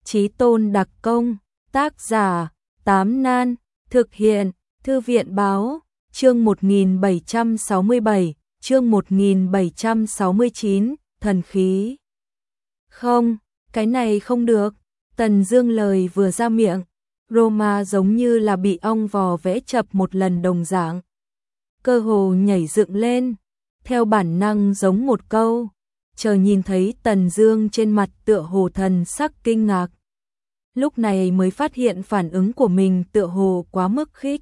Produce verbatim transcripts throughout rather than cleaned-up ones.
Chí tôn đặc công, tác giả, Tám Nan, thực hiện, Thư viện báo, chương một nghìn bảy trăm sáu mươi bảy, chương một nghìn bảy trăm sáu mươi chín, thần khí. Không, cái này không được. Tần Dương lời vừa ra miệng, Roma giống như là bị ong vò vẽ chập một lần đồng dạng. Cơ hồ nhảy dựng lên, theo bản năng giống một câu, chờ nhìn thấy Tần Dương trên mặt tựa hồ thần sắc kinh ngạc. Lúc này mới phát hiện phản ứng của mình tựa hồ quá mức khích.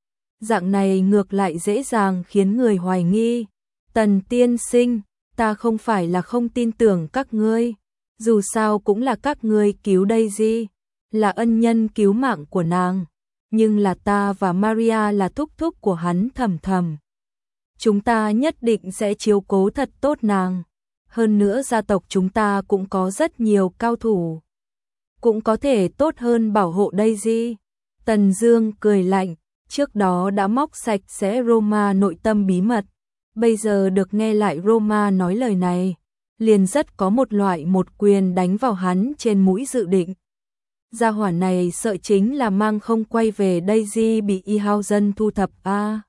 Dạng này ngược lại dễ dàng khiến người hoài nghi. Tần tiên sinh, ta không phải là không tin tưởng các ngươi, dù sao cũng là các ngươi cứu Daisy, là ân nhân cứu mạng của nàng, nhưng là ta và Maria là thúc thúc của hắn Thầm Thầm. Chúng ta nhất định sẽ chiếu cố thật tốt nàng. Hơn nữa gia tộc chúng ta cũng có rất nhiều cao thủ, cũng có thể tốt hơn bảo hộ Daisy. Tần Dương cười lạnh, trước đó đã móc sạch sẽ Roma nội tâm bí mật, bây giờ được nghe lại Roma nói lời này, liền rất có một loại một quyền đánh vào hắn trên mũi dự định. Gia hỏa này sợ chính là mang không quay về Daisy bị Y Hao dân thu thập a. À.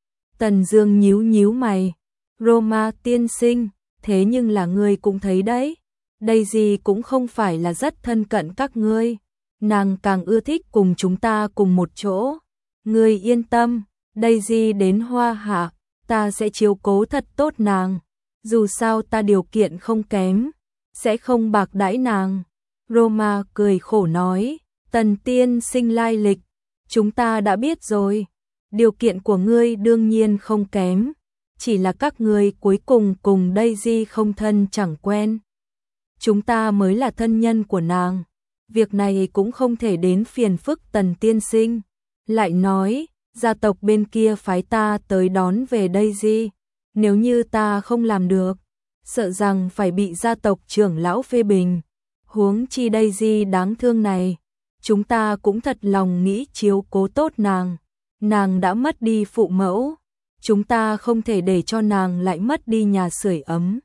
Tần Dương nhíu nhíu mày, Roma tiên sinh, thế nhưng là ngươi cũng thấy đấy, Daisy cũng không phải là rất thân cận các ngươi, nàng càng ưa thích cùng chúng ta cùng một chỗ. Ngươi yên tâm, Daisy đến Hoa Hạ, ta sẽ chiếu cố thật tốt nàng, dù sao ta điều kiện không kém, sẽ không bạc đãi nàng. Roma cười khổ nói, Tần tiên sinh lai lịch, chúng ta đã biết rồi, điều kiện của ngươi đương nhiên không kém, chỉ là các ngươi cuối cùng cùng Daisy không thân chẳng quen. Chúng ta mới là thân nhân của nàng, việc này cũng không thể đến phiền phức Tần tiên sinh. Lại nói, gia tộc bên kia phái ta tới đón về Daisy, nếu như ta không làm được, sợ rằng phải bị gia tộc trưởng lão phê bình. Huống chi Daisy đáng thương này, chúng ta cũng thật lòng nghĩ chiếu cố tốt nàng. Nàng đã mất đi phụ mẫu, chúng ta không thể để cho nàng lại mất đi nhà sưởi ấm.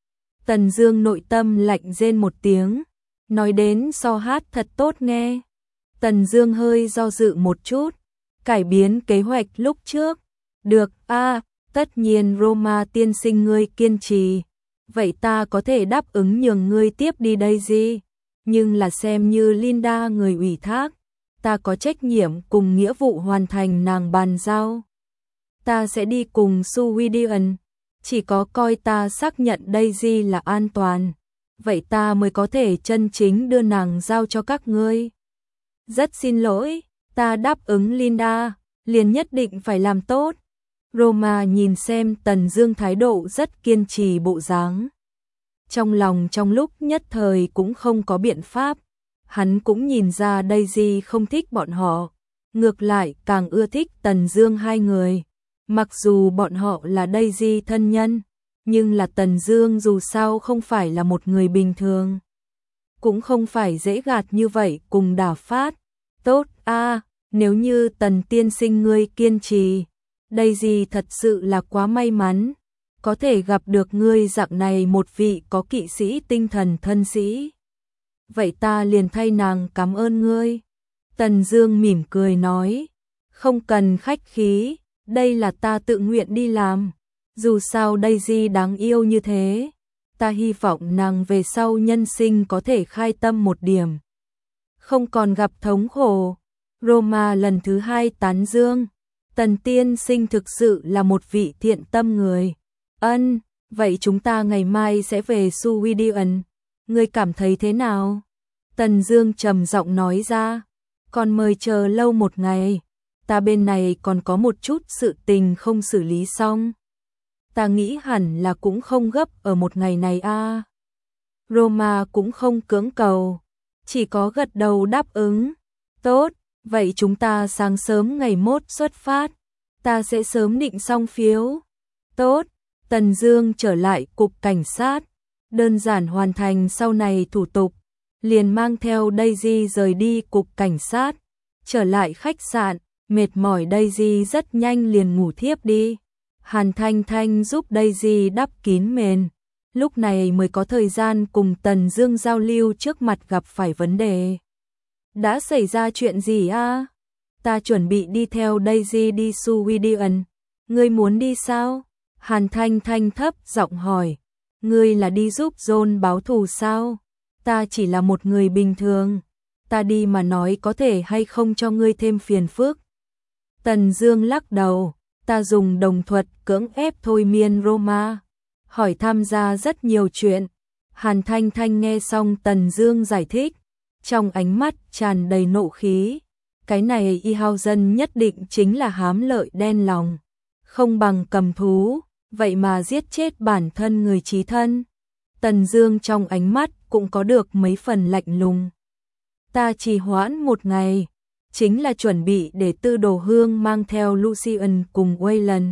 Tần Dương nội tâm lạnh rên một tiếng, nói đến so hát thật tốt nghe. Tần Dương hơi do dự một chút, cải biến kế hoạch lúc trước. Được a, à, tất nhiên Roma tiên sinh ngươi kiên trì, vậy ta có thể đáp ứng nhường ngươi tiếp đi Daisy, nhưng là xem như Linda người ủy thác, ta có trách nhiệm cùng nghĩa vụ hoàn thành nàng bàn giao. Ta sẽ đi cùng Sweden, chỉ có coi ta xác nhận Daisy là an toàn, vậy ta mới có thể chân chính đưa nàng giao cho các ngươi. Rất xin lỗi, ta đáp ứng Linda, liền nhất định phải làm tốt. Roma nhìn xem Tần Dương thái độ rất kiên trì bộ dáng, trong lòng trong lúc nhất thời cũng không có biện pháp. Hắn cũng nhìn ra Daisy không thích bọn họ, ngược lại càng ưa thích Tần Dương hai người. Mặc dù bọn họ là Daisy thân nhân, nhưng là Tần Dương dù sao không phải là một người bình thường, cũng không phải dễ gạt như vậy cùng đả phát. Tốt a, à, nếu như Tần tiên sinh ngươi kiên trì, Daisy thật sự là quá may mắn, có thể gặp được ngươi dạng này một vị có kỵ sĩ tinh thần thân sĩ. Vậy ta liền thay nàng cảm ơn ngươi. Tần Dương mỉm cười nói, không cần khách khí, đây là ta tự nguyện đi làm. Dù sao Daisy đáng yêu như thế, ta hy vọng nàng về sau nhân sinh có thể khai tâm một điểm, không còn gặp thống khổ. Roma lần thứ hai tán dương, Tần tiên sinh thực sự là một vị thiện tâm người. Ân, vậy chúng ta ngày mai sẽ về Sweden, ngươi cảm thấy thế nào? Tần Dương trầm giọng nói ra, còn mời chờ lâu một ngày, ta bên này còn có một chút sự tình không xử lý xong. Ta nghĩ hẳn là cũng không gấp ở một ngày này a. À. Roma cũng không cưỡng cầu, chỉ có gật đầu đáp ứng. Tốt, vậy chúng ta sáng sớm ngày mốt xuất phát, ta sẽ sớm định xong phiếu. Tốt, Tần Dương trở lại cục cảnh sát, đơn giản hoàn thành sau này thủ tục, liền mang theo Daisy rời đi cục cảnh sát, trở lại khách sạn. Mệt mỏi Daisy rất nhanh liền ngủ thiếp đi. Hàn Thanh Thanh giúp Daisy đắp kín mền, lúc này mới có thời gian cùng Tần Dương giao lưu trước mặt gặp phải vấn đề. Đã xảy ra chuyện gì a? Ta chuẩn bị đi theo Daisy đi Sweden. Ngươi muốn đi sao? Hàn Thanh Thanh thấp giọng hỏi. Ngươi là đi giúp John báo thù sao? Ta chỉ là một người bình thường. Ta đi mà nói có thể hay không cho ngươi thêm phiền phức. Tần Dương lắc đầu. Ta dùng đồng thuật cưỡng ép thôi miên Roma. Hỏi tham gia rất nhiều chuyện. Hàn Thanh Thanh nghe xong Tần Dương giải thích. Trong ánh mắt tràn đầy nộ khí. Cái này Ihausen nhất định chính là hám lợi đen lòng. Không bằng cầm thú, vậy mà giết chết bản thân người chí thân. Tần Dương trong ánh mắt cũng có được mấy phần lạnh lùng. Ta trì hoãn một ngày, chính là chuẩn bị để Tư Đồ Hương mang theo Lucian cùng Wayland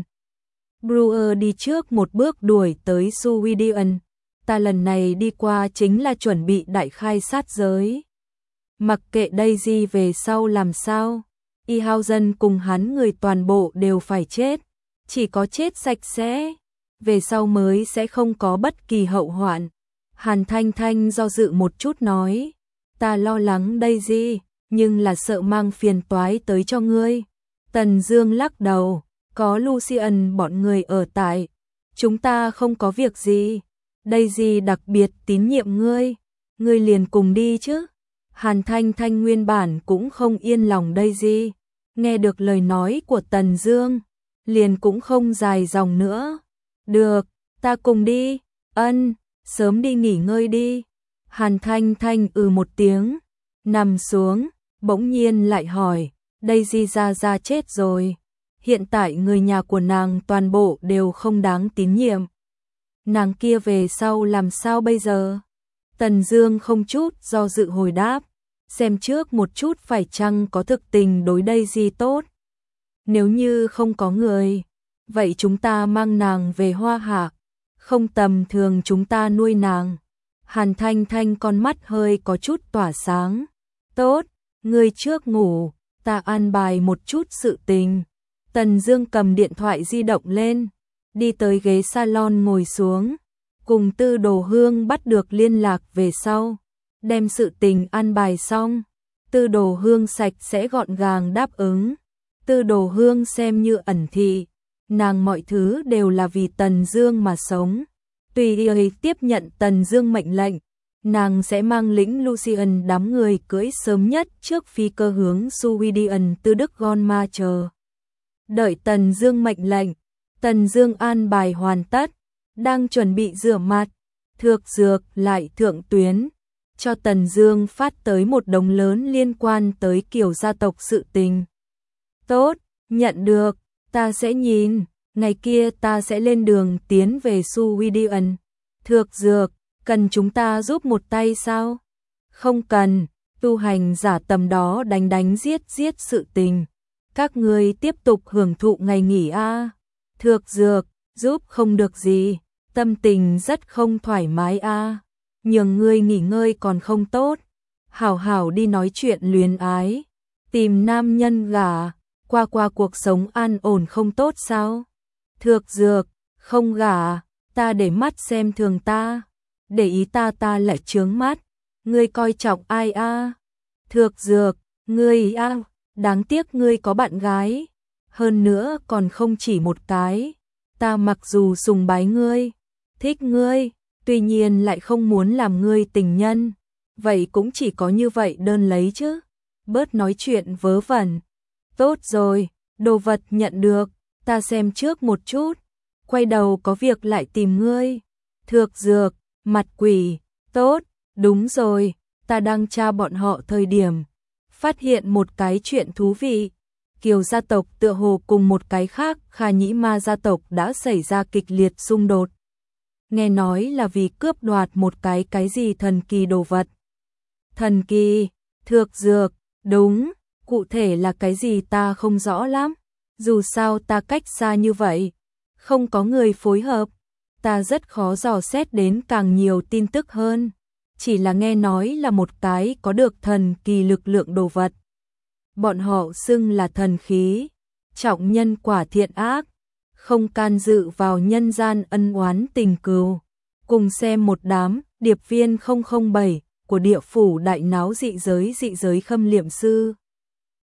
Brewer đi trước một bước đuổi tới Sweden. Ta lần này đi qua chính là chuẩn bị đại khai sát giới. Mặc kệ Daisy về sau làm sao, Ihausen cùng hắn người toàn bộ đều phải chết, chỉ có chết sạch sẽ, về sau mới sẽ không có bất kỳ hậu hoạn. Hàn Thanh Thanh do dự một chút nói, ta lo lắng Daisy, nhưng là sợ mang phiền toái tới cho ngươi. Tần Dương lắc đầu, có Lucian bọn người ở tại, chúng ta không có việc gì. Daisy đặc biệt tín nhiệm ngươi, ngươi liền cùng đi chứ. Hàn Thanh Thanh nguyên bản cũng không yên lòng Daisy, nghe được lời nói của Tần Dương, liền cũng không dài dòng nữa. Được, ta cùng đi. Ân, sớm đi nghỉ ngơi đi. Hàn Thanh Thanh ừ một tiếng, nằm xuống, bỗng nhiên lại hỏi, Daisy ra ra chết rồi. Hiện tại người nhà của nàng toàn bộ đều không đáng tín nhiệm. Nàng kia về sau làm sao bây giờ? Tần Dương không chút do dự hồi đáp, xem trước một chút phải chăng có thực tình đối Daisy tốt. Nếu như không có người, vậy chúng ta mang nàng về Hoa Hạ, không tầm thường chúng ta nuôi nàng. Hàn Thanh Thanh con mắt hơi có chút tỏa sáng. Tốt, ngươi trước ngủ, ta an bài một chút sự tình. Tần Dương cầm điện thoại di động lên, đi tới ghế salon ngồi xuống, cùng Tư Đồ Hương bắt được liên lạc về sau, đem sự tình an bài xong. Tư Đồ Hương sạch sẽ gọn gàng đáp ứng. Tư Đồ Hương xem như ẩn thị, nàng mọi thứ đều là vì Tần Dương mà sống. Tùy y tiếp nhận Tần Dương mệnh lệnh, nàng sẽ mang lĩnh Lucian đám người cưỡi sớm nhất trước phi cơ hướng Sweden từ Đức Gonma chờ. Đợi Tần Dương mệnh lệnh, Tần Dương an bài hoàn tất, đang chuẩn bị rửa mặt, Thược Dược lại thượng tuyến, cho Tần Dương phát tới một đống lớn liên quan tới Kiều gia tộc sự tình. Tốt, nhận được, ta sẽ nhìn, ngày kia ta sẽ lên đường tiến về Sweden. Thược Dược, cần chúng ta giúp một tay sao? Không cần, tu hành giả tầm đó đánh đánh giết giết sự tình. Các ngươi tiếp tục hưởng thụ ngày nghỉ a. Thược Dược, giúp không được gì, tâm tình rất không thoải mái a. Nhường ngươi nghỉ ngơi còn không tốt, hảo hảo đi nói chuyện luyến ái, tìm nam nhân gả, qua qua cuộc sống an ổn không tốt sao? Thược Dược, không gả, ta để mắt xem thường ta, để ý ta ta lại chướng mắt, ngươi coi trọng ai a? Thược Dược, ngươi a, đáng tiếc ngươi có bạn gái, hơn nữa còn không chỉ một cái. Ta mặc dù sùng bái ngươi, thích ngươi, tuy nhiên lại không muốn làm ngươi tình nhân, vậy cũng chỉ có như vậy đơn lấy chứ. Bớt nói chuyện vớ vẩn. Tốt rồi, đồ vật nhận được, ta xem trước một chút, quay đầu có việc lại tìm ngươi. Thược Dược, mặt quỷ, tốt, đúng rồi, ta đang tra bọn họ thời điểm, phát hiện một cái chuyện thú vị. Kiều gia tộc tựa hồ cùng một cái khác Kha Nhĩ Ma gia tộc đã xảy ra kịch liệt xung đột. Nghe nói là vì cướp đoạt một cái cái gì thần kỳ đồ vật. Thần kỳ, Thược Dược, đúng, cụ thể là cái gì ta không rõ lắm. Dù sao ta cách xa như vậy, không có người phối hợp, ta rất khó dò xét đến càng nhiều tin tức hơn. Chỉ là nghe nói là một cái có được thần kỳ lực lượng đồ vật. Bọn họ xưng là thần khí, trọng nhân quả thiện ác, không can dự vào nhân gian ân oán tình cừu. Cùng xem một đám điệp viên không không bảy của của địa phủ đại náo dị giới dị giới khâm liệm sư.